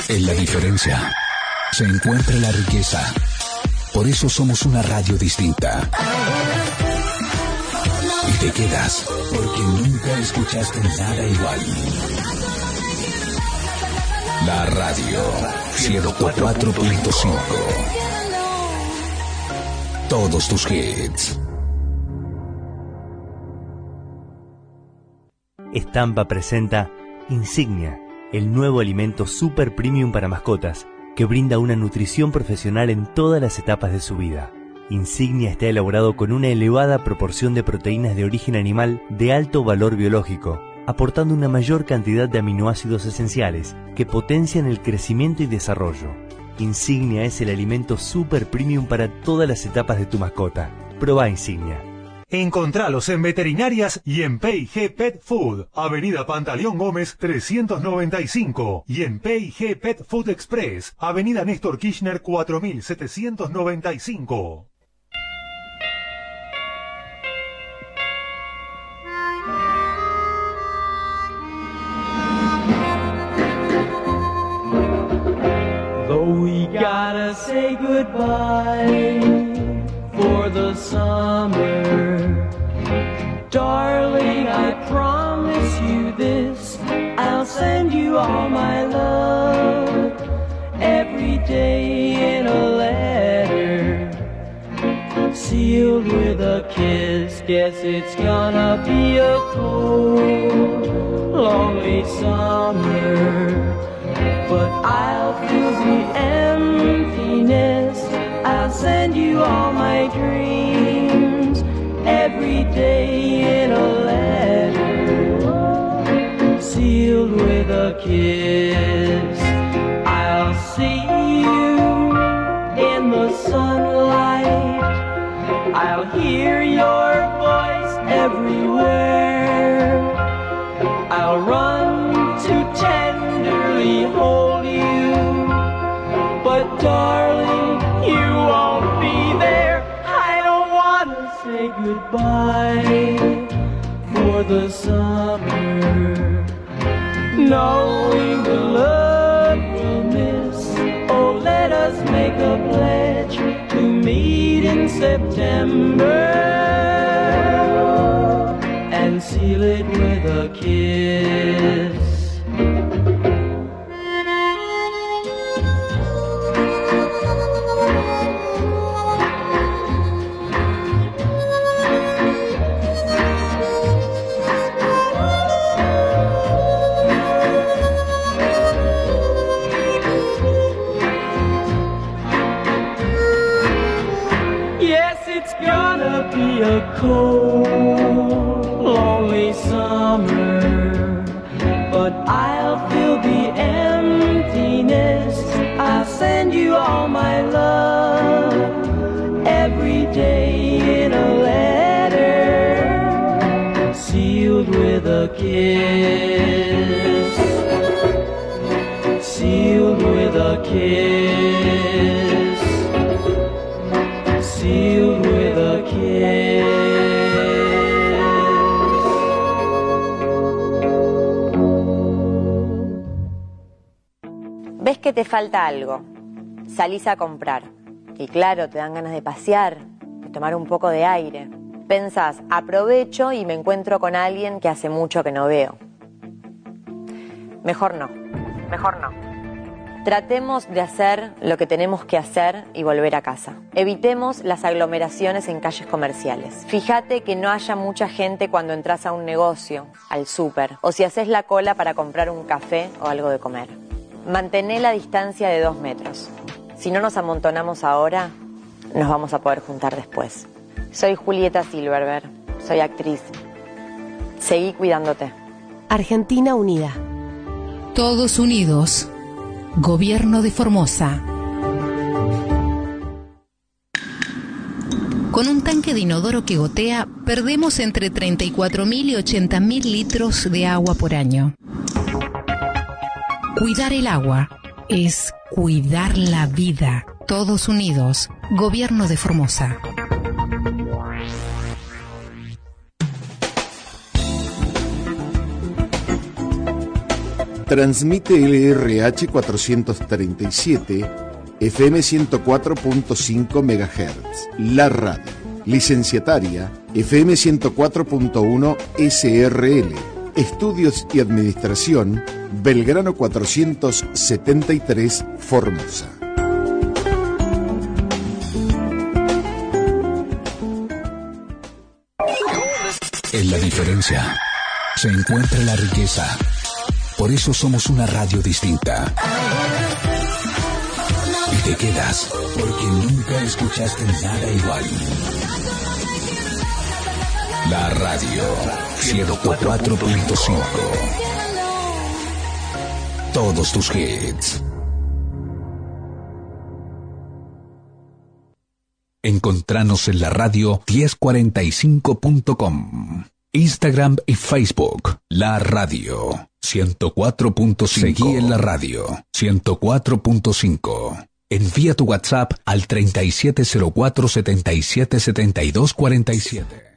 En la diferencia se encuentra la riqueza. Por eso somos una radio distinta. Y te quedas porque nunca escuchaste nada igual. La radio 104.5. Todos tus hits. Estampa presenta Insignia, el nuevo alimento super premium para mascotas que brinda una nutrición profesional en todas las etapas de su vida. Insignia está elaborado con una elevada proporción de proteínas de origen animal de alto valor biológico, aportando una mayor cantidad de aminoácidos esenciales que potencian el crecimiento y desarrollo. Insignia es el alimento super premium para todas las etapas de tu mascota. Probá Insignia. Encontralos en veterinarias y en P&G Pet Food, Avenida Pantaleón Gómez 395, y en P&G Pet Food Express, Avenida Néstor Kirchner 4795. Though we gotta say goodbye for the summer, darling, I promise you this, I'll send you all my love every day in a letter, sealed with a kiss. Guess it's gonna be a cold, lonely summer, but I'll feel the emptiness. I'll send you all my dreams every day in a letter, sealed with a kiss. I'll see you in the sunlight, I'll hear your voice everywhere, I'll run to tenderly hold you, but darling, you won't be there. I don't wanna say goodbye for the summer, knowing the love we'll miss. Oh, let us make a pledge to meet in September and seal it with a kiss. Be a cold, lonely summer, but I'll fill the emptiness. I'll send you all my love every day in a letter, sealed with a kiss, sealed with a kiss, sealed with a kiss. Ves que te falta algo, salís a comprar y claro, te dan ganas de pasear, de tomar un poco de aire. Pensás, aprovecho y me encuentro con alguien que hace mucho que no veo. Mejor no, mejor no. Tratemos de hacer lo que tenemos que hacer y volver a casa. Evitemos las aglomeraciones en calles comerciales. Fíjate que no haya mucha gente cuando entras a un negocio, al súper, o si haces la cola para comprar un café o algo de comer. Mantené la distancia de 2 metros. Si no nos amontonamos ahora, nos vamos a poder juntar después. Soy Julieta Silverberg, soy actriz. Seguí cuidándote. Argentina Unida. Todos unidos. Gobierno de Formosa. Con un tanque de inodoro que gotea, perdemos entre 34.000 y 80.000 litros de agua por año. Cuidar el agua es cuidar la vida. Todos unidos. Gobierno de Formosa. Transmite LRH 437, FM 104.5 MHz. La radio. Licenciataria, FM 104.1 SRL. Estudios y Administración, Belgrano 473, Formosa. En la diferencia se encuentra la riqueza. Por eso somos una radio distinta. Y te quedas porque nunca escuchaste nada igual. La radio 104.5. Todos tus hits. Encontranos en la radio 1045.com. Instagram y Facebook. La radio 104.5. Seguí en la radio 104.5. Envía tu WhatsApp al 3704 77 72 47.